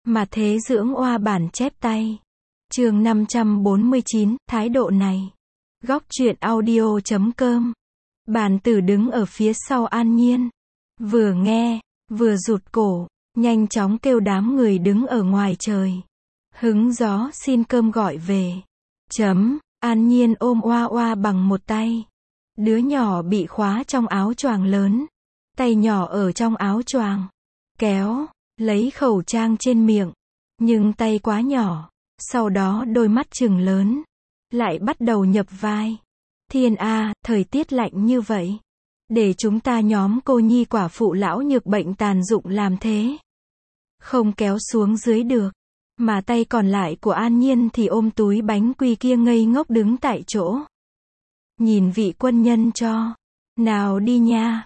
Mà thế dưỡng oa bản chép tay. Chương 549, thái độ này. Góc truyện audio.com. Bàn tử đứng ở phía sau An Nhiên. Vừa nghe, vừa rụt cổ, nhanh chóng kêu đám người đứng ở ngoài trời. Hứng gió xin cơm gọi về. An Nhiên ôm oa oa bằng một tay. Đứa nhỏ bị khóa trong áo choàng lớn. Tay nhỏ ở trong áo choàng. Kéo, lấy khẩu trang trên miệng. Nhưng tay quá nhỏ. Sau đó đôi mắt trừng lớn. Lại bắt đầu nhập vai. Thiên A, thời tiết lạnh như vậy. Để chúng ta nhóm cô nhi quả phụ lão nhược bệnh tàn dụng làm thế. Không kéo xuống dưới được. Mà tay còn lại của An Nhiên thì ôm túi bánh quy kia ngây ngốc đứng tại chỗ. Nhìn vị quân nhân cho. Nào đi nha,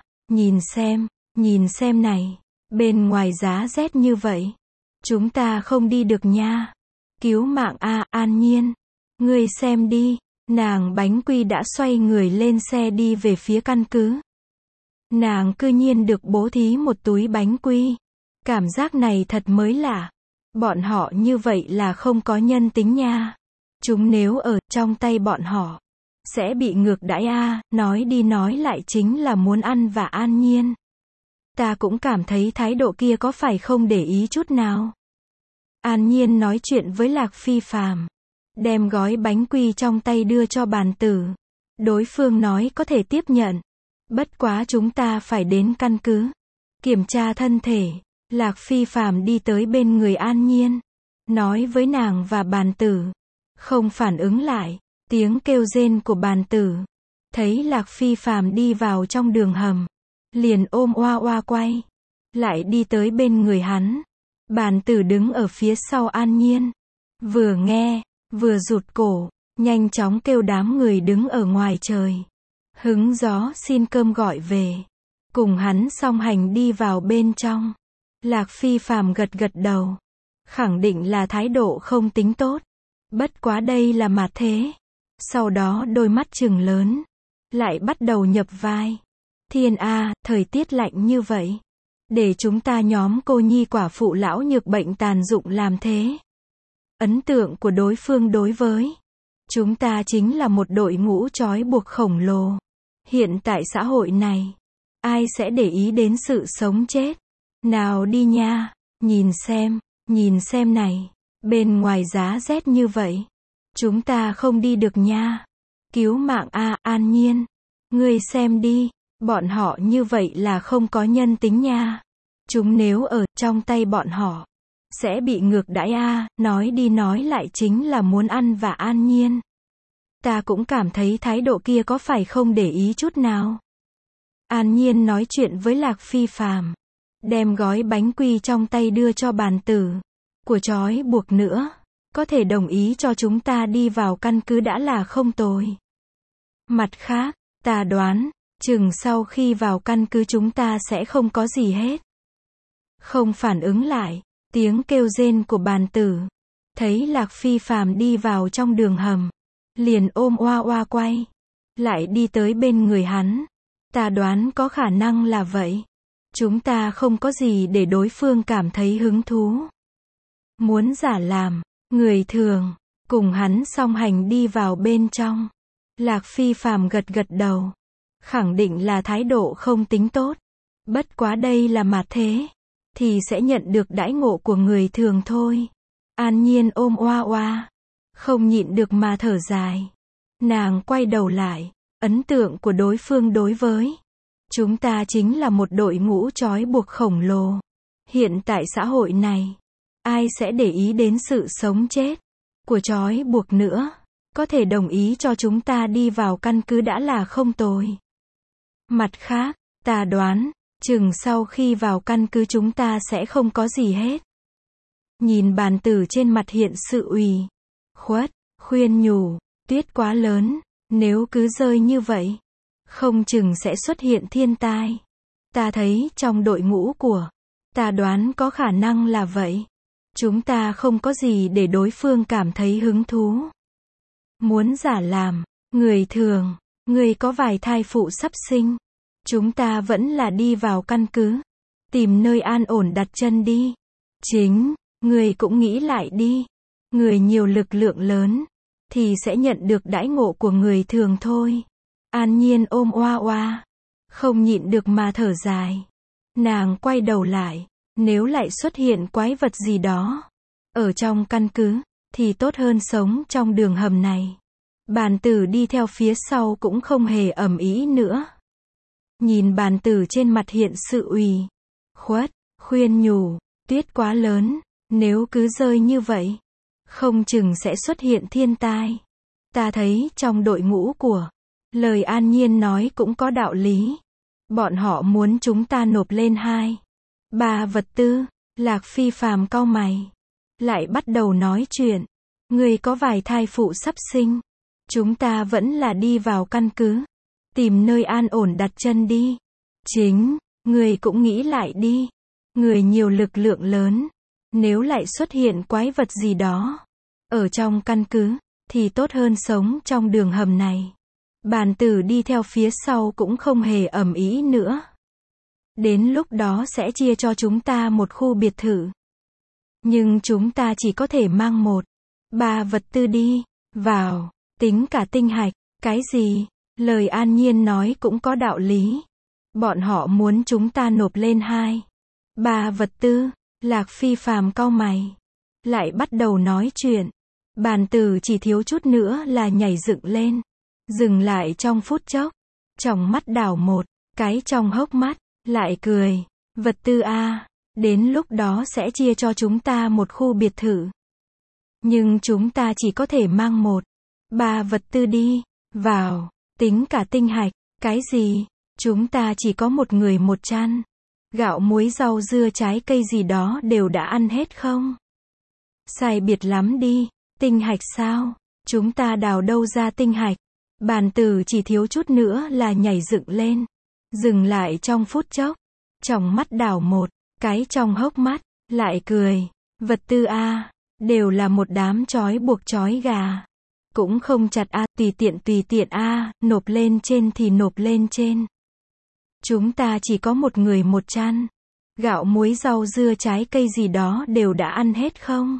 nhìn xem này. Bên ngoài giá rét như vậy. Chúng ta không đi được nha. Cứu mạng a, An Nhiên. Ngươi xem đi. Nàng bánh quy đã xoay người lên xe đi về phía căn cứ. Nàng cư nhiên được bố thí một túi bánh quy. Cảm giác này thật mới lạ. Bọn họ như vậy là không có nhân tính nha. Chúng nếu ở trong tay bọn họ sẽ bị ngược đãi a, nói đi nói lại chính là muốn ăn vạ An Nhiên. Ta cũng cảm thấy thái độ kia có phải không để ý chút nào. An Nhiên nói chuyện với Lạc Phi Phàm, đem gói bánh quy trong tay đưa cho bàn tử. Đối phương nói có thể tiếp nhận. Bất quá chúng ta phải đến căn cứ kiểm tra thân thể. Lạc Phi Phàm đi tới bên người An Nhiên, nói với nàng và bàn tử. Không phản ứng lại tiếng kêu rên của bàn tử. Thấy Lạc Phi Phàm đi vào trong đường hầm, liền ôm oa oa quay lại đi tới bên người hắn. Bàn tử đứng ở phía sau An Nhiên. Vừa nghe, vừa rụt cổ, nhanh chóng kêu đám người đứng ở ngoài trời. Hứng gió xin cơm gọi về. Cùng hắn song hành đi vào bên trong. Lạc Phi Phàm gật gật đầu. Khẳng định là thái độ không tính tốt. Bất quá đây là mà thế. Sau đó đôi mắt trừng lớn. Lại bắt đầu nhập vai. Thiên A, thời tiết lạnh như vậy. Để chúng ta nhóm cô nhi quả phụ lão nhược bệnh tàn dụng làm thế. Ấn tượng của đối phương đối với chúng ta chính là một đội ngũ trói buộc khổng lồ. Hiện tại xã hội này, ai sẽ để ý đến sự sống chết. Nào đi nha, nhìn xem này. Bên ngoài giá rét như vậy. Chúng ta không đi được nha. Cứu mạng a, An Nhiên. Ngươi xem đi. Bọn họ như vậy là không có nhân tính nha. Chúng nếu ở trong tay bọn họ sẽ bị ngược đãi a, nói đi nói lại chính là muốn ăn vạ An Nhiên. Ta cũng cảm thấy thái độ kia có phải không để ý chút nào. An Nhiên nói chuyện với Lạc Phi Phàm, đem gói bánh quy trong tay đưa cho bàn tử. Của trói buộc nữa. Có thể đồng ý cho chúng ta đi vào căn cứ đã là không tồi. Mặt khác, ta đoán, chừng sau khi vào căn cứ chúng ta sẽ không có gì hết. Không phản ứng lại tiếng kêu rên của bàn tử. Thấy Lạc Phi Phàm đi vào trong đường hầm, liền ôm oa oa quay lại đi tới bên người hắn. Ta đoán có khả năng là vậy. Chúng ta không có gì để đối phương cảm thấy hứng thú. Muốn giả làm người thường. Cùng hắn song hành đi vào bên trong. Lạc Phi Phàm gật gật đầu. Khẳng định là thái độ không tính tốt. Bất quá đây là mà thế. Thì sẽ nhận được đãi ngộ của người thường thôi. An Nhiên ôm oa oa. Không nhịn được mà thở dài. Nàng quay đầu lại. Ấn tượng của đối phương đối với chúng ta chính là một đội ngũ trói buộc khổng lồ. Hiện tại xã hội này, ai sẽ để ý đến sự sống chết của trói buộc nữa. Có thể đồng ý cho chúng ta đi vào căn cứ đã là không tồi. Mặt khác, ta đoán, chừng sau khi vào căn cứ chúng ta sẽ không có gì hết. Nhìn bàn tử trên mặt hiện sự ủy khuất, khuyên nhủ, tuyết quá lớn, nếu cứ rơi như vậy, không chừng sẽ xuất hiện thiên tai. Ta thấy trong đội ngũ của ta đoán có khả năng là vậy. Chúng ta không có gì để đối phương cảm thấy hứng thú. Muốn giả làm người thường. Người có vài thai phụ sắp sinh. Chúng ta vẫn là đi vào căn cứ. Tìm nơi an ổn đặt chân đi. Chính Người cũng nghĩ lại đi. Người nhiều lực lượng lớn, thì sẽ nhận được đãi ngộ của người thường thôi. An Nhiên ôm Oa Oa, không nhịn được mà thở dài. Nàng quay đầu lại, nếu lại xuất hiện quái vật gì đó ở trong căn cứ, thì tốt hơn sống trong đường hầm này. Bàn tử đi theo phía sau cũng không hề ầm ĩ nữa. Nhìn bàn tử trên mặt hiện sự ủy khuất, khuyên nhủ, tuyết quá lớn, nếu cứ rơi như vậy, không chừng sẽ xuất hiện thiên tai. Ta thấy trong đội ngũ của lời An Nhiên nói cũng có đạo lý. Bọn họ muốn chúng ta nộp lên 2, 3 vật tư. Lạc Phi phàm cau mày, lại bắt đầu nói chuyện. Người có vài thai phụ sắp sinh, chúng ta vẫn là đi vào căn cứ, tìm nơi an ổn đặt chân đi. Chính, người cũng nghĩ lại đi. Người nhiều lực lượng lớn, nếu lại xuất hiện quái vật gì đó ở trong căn cứ, thì tốt hơn sống trong đường hầm này. Bàn tử đi theo phía sau cũng không hề ầm ĩ nữa. Đến lúc đó sẽ chia cho chúng ta một khu biệt thự. Nhưng chúng ta chỉ có thể mang 1, 3 vật tư đi vào, tính cả tinh hạch. Cái gì? Lời An Nhiên nói cũng có đạo lý. Bọn họ muốn chúng ta nộp lên 2, 3 vật tư. Lạc Phi phàm cau mày, lại bắt đầu nói chuyện. Bàn tử chỉ thiếu chút nữa là nhảy dựng lên, dừng lại trong phút chốc, tròng mắt đảo một cái trong hốc mắt, lại cười. Vật tư a, đến lúc đó sẽ chia cho chúng ta một khu biệt thự. Nhưng chúng ta chỉ có thể mang 1, 3 vật tư đi vào, tính cả tinh hạch. Cái gì? Chúng ta chỉ có một người một chăn. Gạo muối rau dưa trái cây gì đó đều đã ăn hết không? Sai biệt lắm đi. Tinh hạch sao? Chúng ta đào đâu ra tinh hạch? Bàn tử chỉ thiếu chút nữa là nhảy dựng lên, dừng lại trong phút chốc, tròng mắt đảo một cái trong hốc mắt, lại cười. Vật tư a, đều là một đám trói buộc trói gà. Cũng không chặt a, tùy tiện a, nộp lên trên thì nộp lên trên. Chúng ta chỉ có một người một chăn. Gạo muối rau dưa trái cây gì đó đều đã ăn hết không?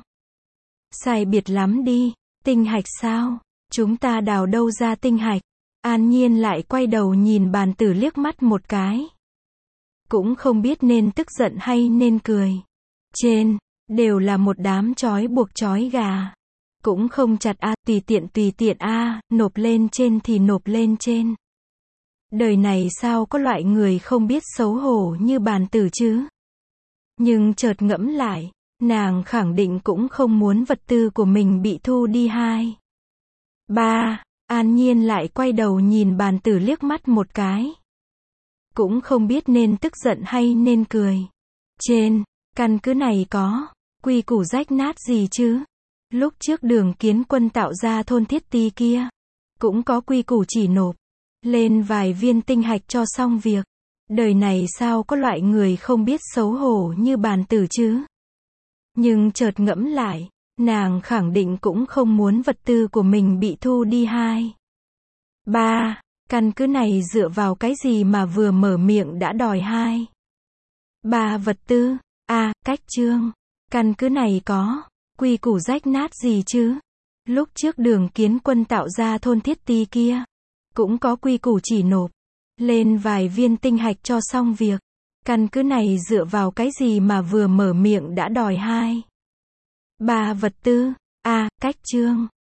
Sai biệt lắm đi. Tinh hạch sao? Chúng ta đào đâu ra tinh hạch? An Nhiên lại quay đầu nhìn bàn tử liếc mắt một cái. Cũng không biết nên tức giận hay nên cười. Trên, đều là một đám trói buộc trói gà. Cũng không chặt a, tùy tiện a, nộp lên trên thì nộp lên trên. Đời này sao có loại người không biết xấu hổ như bàn tử chứ? Nhưng chợt ngẫm lại, nàng khẳng định cũng không muốn vật tư của mình bị thu đi 2, 3. An Nhiên lại quay đầu nhìn bàn tử liếc mắt một cái. Cũng không biết nên tức giận hay nên cười. Trên, căn cứ này có quy củ rách nát gì chứ? Lúc trước Đường Kiến Quân tạo ra thôn Thiết Ti kia, cũng có quy củ chỉ nộp lên vài viên tinh hạch cho xong việc. Đời này sao có loại người không biết xấu hổ như bàn tử chứ? Nhưng chợt ngẫm lại, nàng khẳng định cũng không muốn vật tư của mình bị thu đi 2, 3. Căn cứ này dựa vào cái gì mà vừa mở miệng đã đòi 2, 3 vật tư? Cách trương. Căn cứ này có quy củ rách nát gì chứ? Lúc trước Đường Kiến Quân tạo ra thôn Thiết Ti kia, cũng có quy củ chỉ nộp lên vài viên tinh hạch cho xong việc. Căn cứ này dựa vào cái gì mà vừa mở miệng đã đòi 2, 3 vật tư? Cách trương.